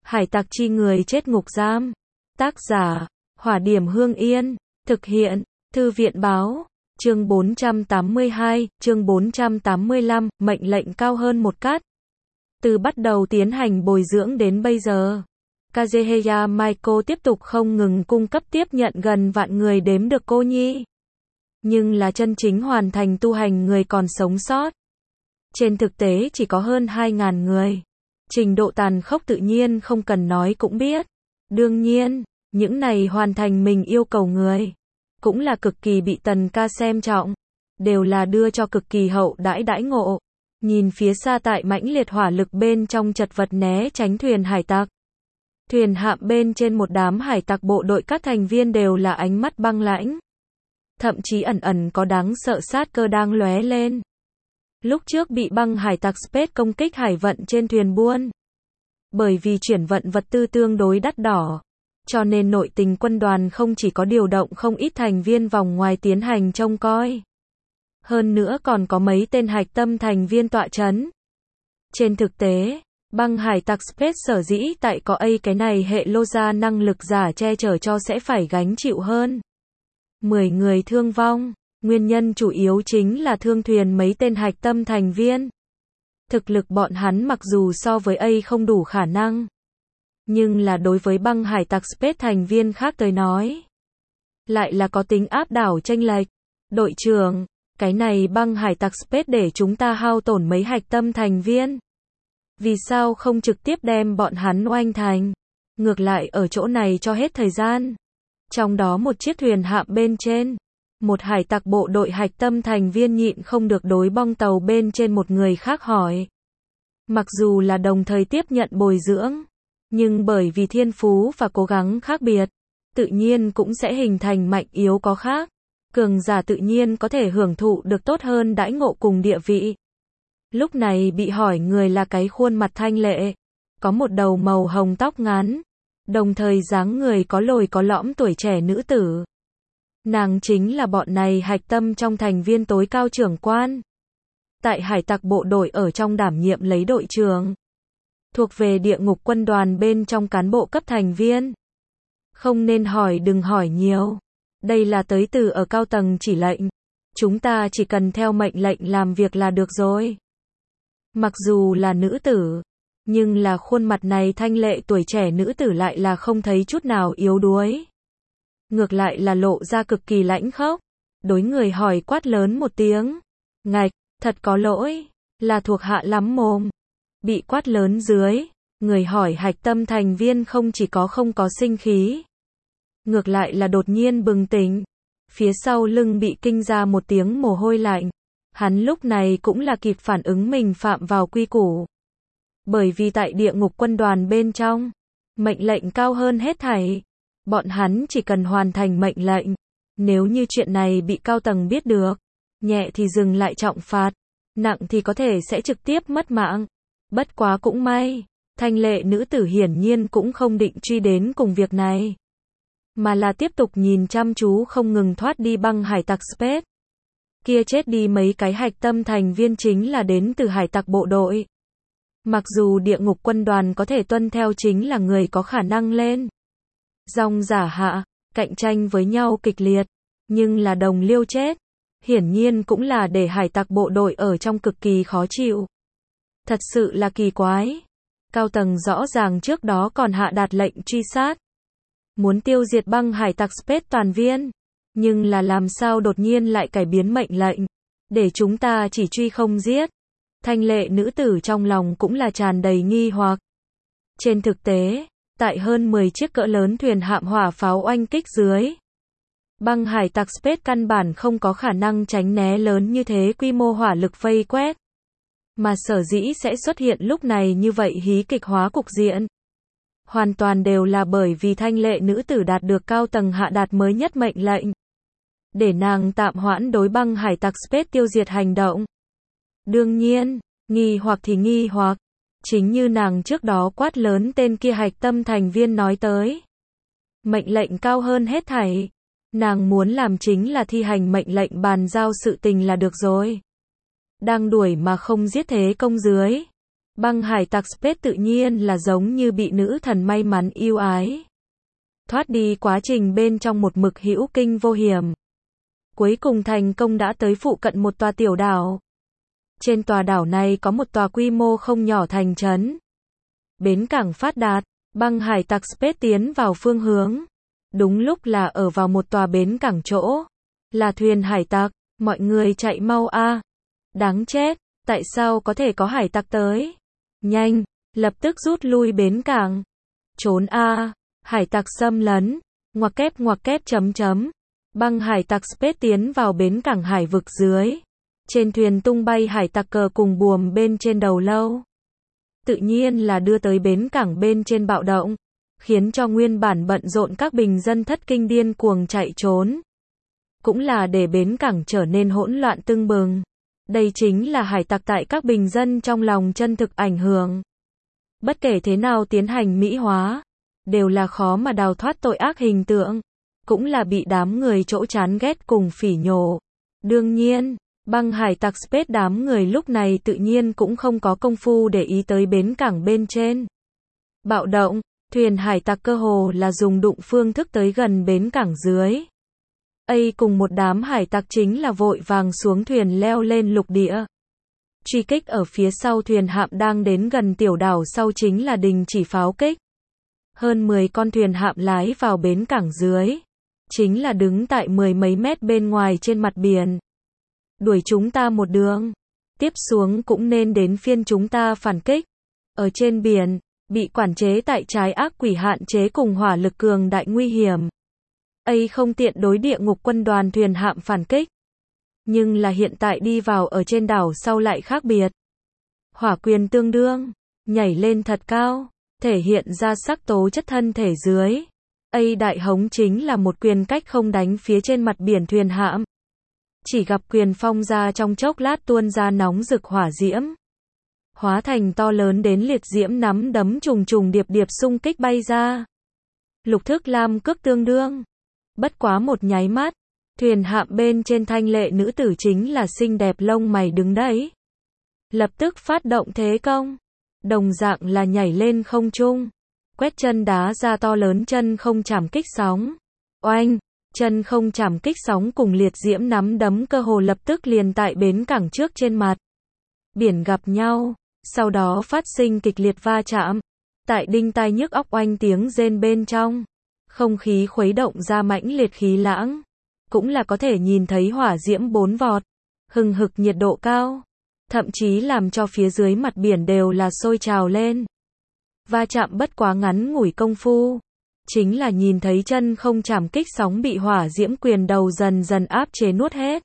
Hải tặc chi người chết ngục giam. Tác giả, Hỏa Điểm Hương Yên. Thực hiện, Thư viện báo. Chương 482, chương 485, mệnh lệnh cao hơn một cát. Từ bắt đầu tiến hành bồi dưỡng đến bây giờ, Kageheya Maiko tiếp tục không ngừng cung cấp tiếp nhận gần vạn người đếm được cô nhi. Nhưng là chân chính hoàn thành tu hành người còn sống sót. Trên thực tế chỉ có hơn 2.000 người. Trình độ tàn khốc tự nhiên không cần nói cũng biết. Đương nhiên, những này hoàn thành mình yêu cầu người, cũng là cực kỳ bị Tần ca xem trọng. Đều là đưa cho cực kỳ hậu đãi ngộ. Nhìn phía xa tại mãnh liệt hỏa lực bên trong chật vật né tránh thuyền hải tặc. Thuyền hạm bên trên một đám hải tặc bộ đội các thành viên đều là ánh mắt băng lãnh. Thậm chí ẩn có đáng sợ sát cơ đang lóe lên. Lúc trước bị băng hải tặc Space công kích hải vận trên thuyền buôn. Bởi vì chuyển vận vật tư tương đối đắt đỏ, cho nên nội tình quân đoàn không chỉ có điều động không ít thành viên vòng ngoài tiến hành trông coi. Hơn nữa còn có mấy tên hạch tâm thành viên tọa chấn. Trên thực tế, băng hải tặc Space sở dĩ tại có cái này hệ lô ra năng lực giả che chở cho sẽ phải gánh chịu hơn 10 người thương vong. Nguyên nhân chủ yếu chính là thương thuyền mấy tên hạch tâm thành viên. Thực lực bọn hắn mặc dù so với không đủ khả năng, nhưng là đối với băng hải tặc Space thành viên khác tới nói, lại là có tính áp đảo chênh lệch. Đội trưởng, cái này băng hải tặc Space để chúng ta hao tổn mấy hạch tâm thành viên. Vì sao không trực tiếp đem bọn hắn oanh thành? Ngược lại ở chỗ này cho hết thời gian. Trong đó một chiếc thuyền hạm bên trên, một hải tặc bộ đội hạch tâm thành viên nhịn không được đối bong tàu bên trên một người khác hỏi. Mặc dù là đồng thời tiếp nhận bồi dưỡng, nhưng bởi vì thiên phú và cố gắng khác biệt, tự nhiên cũng sẽ hình thành mạnh yếu có khác. Cường giả tự nhiên có thể hưởng thụ được tốt hơn đãi ngộ cùng địa vị. Lúc này bị hỏi người là cái khuôn mặt thanh lệ, có một đầu màu hồng tóc ngắn, đồng thời dáng người có lồi có lõm tuổi trẻ nữ tử. Nàng chính là bọn này hạch tâm trong thành viên tối cao trưởng quan. Tại hải tặc bộ đội ở trong đảm nhiệm lấy đội trưởng. Thuộc về địa ngục quân đoàn bên trong cán bộ cấp thành viên. Không nên hỏi, đừng hỏi nhiều. Đây là tới từ ở cao tầng chỉ lệnh. Chúng ta chỉ cần theo mệnh lệnh làm việc là được rồi. Mặc dù là nữ tử, nhưng là khuôn mặt này thanh lệ tuổi trẻ nữ tử lại là không thấy chút nào yếu đuối. Ngược lại là lộ ra cực kỳ lãnh khốc. Đối người hỏi quát lớn một tiếng. Ngạch, thật có lỗi, là thuộc hạ lắm mồm. Bị quát lớn dưới, người hỏi hạch tâm thành viên không chỉ có không có sinh khí, ngược lại là đột nhiên bừng tỉnh. Phía sau lưng bị kinh ra một tiếng mồ hôi lạnh. Hắn lúc này cũng là kịp phản ứng mình phạm vào quy củ. Bởi vì tại địa ngục quân đoàn bên trong, mệnh lệnh cao hơn hết thảy. Bọn hắn chỉ cần hoàn thành mệnh lệnh. Nếu như chuyện này bị cao tầng biết được, nhẹ thì dừng lại trọng phạt, nặng thì có thể sẽ trực tiếp mất mạng. Bất quá cũng may, thanh lệ nữ tử hiển nhiên cũng không định truy đến cùng việc này, mà là tiếp tục nhìn chăm chú không ngừng thoát đi băng hải tặc Space. Kia chết đi mấy cái hạch tâm thành viên chính là đến từ hải tặc bộ đội. Mặc dù địa ngục quân đoàn có thể tuân theo chính là người có khả năng lên dòng giả hạ, cạnh tranh với nhau kịch liệt, nhưng là đồng liêu chết, hiển nhiên cũng là để hải tặc bộ đội ở trong cực kỳ khó chịu. Thật sự là kỳ quái. Cao tầng rõ ràng trước đó còn hạ đạt lệnh truy sát, muốn tiêu diệt băng hải tặc Space toàn viên, nhưng là làm sao đột nhiên lại cải biến mệnh lệnh, để chúng ta chỉ truy không giết. Thanh lệ nữ tử trong lòng cũng là tràn đầy nghi hoặc. Trên thực tế, tại hơn 10 chiếc cỡ lớn thuyền hạm hỏa pháo oanh kích dưới, băng hải tặc Space căn bản không có khả năng tránh né lớn như thế quy mô hỏa lực vây quét. Mà sở dĩ sẽ xuất hiện lúc này như vậy hí kịch hóa cục diện, hoàn toàn đều là bởi vì thanh lệ nữ tử đạt được cao tầng hạ đạt mới nhất mệnh lệnh, để nàng tạm hoãn đối băng hải tặc Space tiêu diệt hành động. Đương nhiên, nghi hoặc thì nghi hoặc, chính như nàng trước đó quát lớn tên kia hạch tâm thành viên nói tới. Mệnh lệnh cao hơn hết thảy. Nàng muốn làm chính là thi hành mệnh lệnh bàn giao sự tình là được rồi. Đang đuổi mà không giết thế công dưới. Băng hải tặc Space tự nhiên là giống như bị nữ thần may mắn yêu ái. Thoát đi quá trình bên trong một mực hữu kinh vô hiểm. Cuối cùng thành công đã tới phụ cận một tòa tiểu đảo. Trên tòa đảo này có một tòa quy mô không nhỏ thành trấn. Bến cảng phát đạt, băng hải tặc Space tiến vào phương hướng. Đúng lúc là ở vào một tòa bến cảng chỗ. Là thuyền hải tặc, mọi người chạy mau a. Đáng chết, tại sao có thể có hải tặc tới? Nhanh, lập tức rút lui bến cảng. Trốn a, hải tặc xâm lấn. Ngoặc kép chấm chấm. Băng hải tặc Space tiến vào bến cảng hải vực dưới. Trên thuyền tung bay hải tặc cờ cùng buồm bên trên đầu lâu. Tự nhiên là đưa tới bến cảng bên trên bạo động, khiến cho nguyên bản bận rộn các bình dân thất kinh điên cuồng chạy trốn. Cũng là để bến cảng trở nên hỗn loạn tưng bừng. Đây chính là hải tặc tại các bình dân trong lòng chân thực ảnh hưởng. Bất kể thế nào tiến hành mỹ hóa, đều là khó mà đào thoát tội ác hình tượng, cũng là bị đám người chỗ chán ghét cùng phỉ nhổ. Đương nhiên, băng hải tặc Space đám người lúc này tự nhiên cũng không có công phu để ý tới bến cảng bên trên. Bạo động, thuyền hải tặc cơ hồ là dùng đụng phương thức tới gần bến cảng dưới. Cùng một đám hải tặc chính là vội vàng xuống thuyền leo lên lục địa. Truy kích ở phía sau thuyền hạm đang đến gần tiểu đảo sau chính là đình chỉ pháo kích. Hơn 10 con thuyền hạm lái vào bến cảng dưới. Chính là đứng tại 10 mấy mét bên ngoài trên mặt biển. Đuổi chúng ta một đường. Tiếp xuống cũng nên đến phiên chúng ta phản kích. Ở trên biển, bị quản chế tại trái ác quỷ hạn chế cùng hỏa lực cường đại nguy hiểm. Không tiện đối địa ngục quân đoàn thuyền hạm phản kích. Nhưng là hiện tại đi vào ở trên đảo sau lại khác biệt. Hỏa quyền tương đương, nhảy lên thật cao, thể hiện ra sắc tố chất thân thể dưới. Đại hống chính là một quyền cách không đánh phía trên mặt biển thuyền hạm. Chỉ gặp quyền phong ra trong chốc lát tuôn ra nóng rực hỏa diễm. Hóa thành to lớn đến liệt diễm nắm đấm trùng trùng điệp điệp xung kích bay ra. Lục thức lam cước tương đương. Bất quá một nháy mắt, thuyền hạm bên trên thanh lệ nữ tử chính là xinh đẹp lông mày đứng đấy. Lập tức phát động thế công. Đồng dạng là nhảy lên không trung. Quét chân đá ra to lớn chân không chạm kích sóng. Oanh! Chân không chạm kích sóng cùng liệt diễm nắm đấm cơ hồ lập tức liền tại bến cảng trước trên mặt biển gặp nhau, sau đó phát sinh kịch liệt va chạm. Tại đinh tai nhức óc oanh tiếng rên bên trong, không khí khuấy động ra mãnh liệt khí lãng, cũng là có thể nhìn thấy hỏa diễm bốn vọt, hừng hực nhiệt độ cao, thậm chí làm cho phía dưới mặt biển đều là sôi trào lên. Va chạm bất quá ngắn ngủi công phu, chính là nhìn thấy chân không chạm kích sóng bị hỏa diễm quyền đầu dần dần áp chế nuốt hết.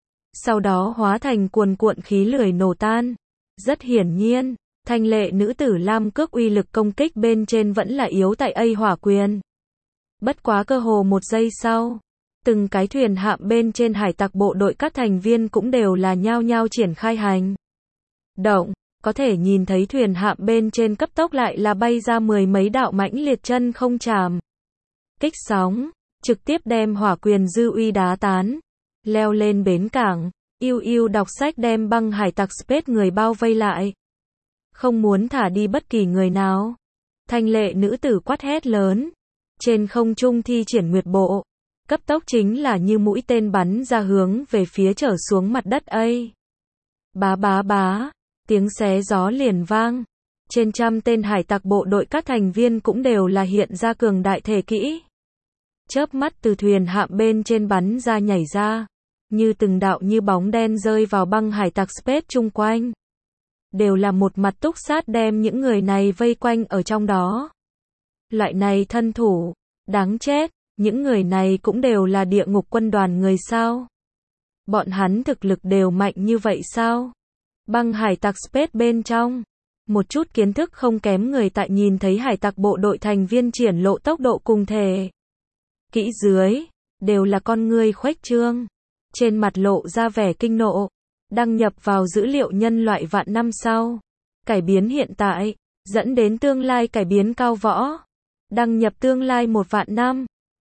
Sau đó hóa thành cuồn cuộn khí lười nổ tan. Rất hiển nhiên, thanh lệ nữ tử lam cước uy lực công kích bên trên vẫn là yếu tại hỏa quyền. Bất quá cơ hồ một giây sau, từng cái thuyền hạm bên trên hải tặc bộ đội các thành viên cũng đều là nhao nhao triển khai hành động. Có thể nhìn thấy thuyền hạm bên trên cấp tốc lại là bay ra 10 mấy đạo mãnh liệt chân không chạm kích sóng, trực tiếp đem hỏa quyền dư uy đá tán. Leo lên bến cảng, yêu đọc sách đem băng hải tặc Space người bao vây lại. Không muốn thả đi bất kỳ người nào. Thanh lệ nữ tử quát hét lớn. Trên không trung thi triển nguyệt bộ. Cấp tốc chính là như mũi tên bắn ra hướng về phía trở xuống mặt đất Bá bá bá. Tiếng xé gió liền vang. Trên trăm tên hải tặc bộ đội các thành viên cũng đều là hiện ra cường đại thể kỹ. Chớp mắt từ thuyền hạm bên trên bắn ra nhảy ra. Như từng đạo như bóng đen rơi vào băng hải tặc Space chung quanh. Đều là một mặt túc sát đem những người này vây quanh ở trong đó. Loại này thân thủ, đáng chết, những người này cũng đều là địa ngục quân đoàn người sao? Bọn hắn thực lực đều mạnh như vậy sao? Băng hải tặc Space bên trong, một chút kiến thức không kém người tại nhìn thấy hải tặc bộ đội thành viên triển lộ tốc độ cùng thể kỹ dưới, đều là con ngươi khuếch trương, trên mặt lộ ra vẻ kinh nộ, đăng nhập vào dữ liệu nhân loại vạn năm sau, cải biến hiện tại, dẫn đến tương lai cải biến cao võ, đăng nhập tương lai 1 vạn năm.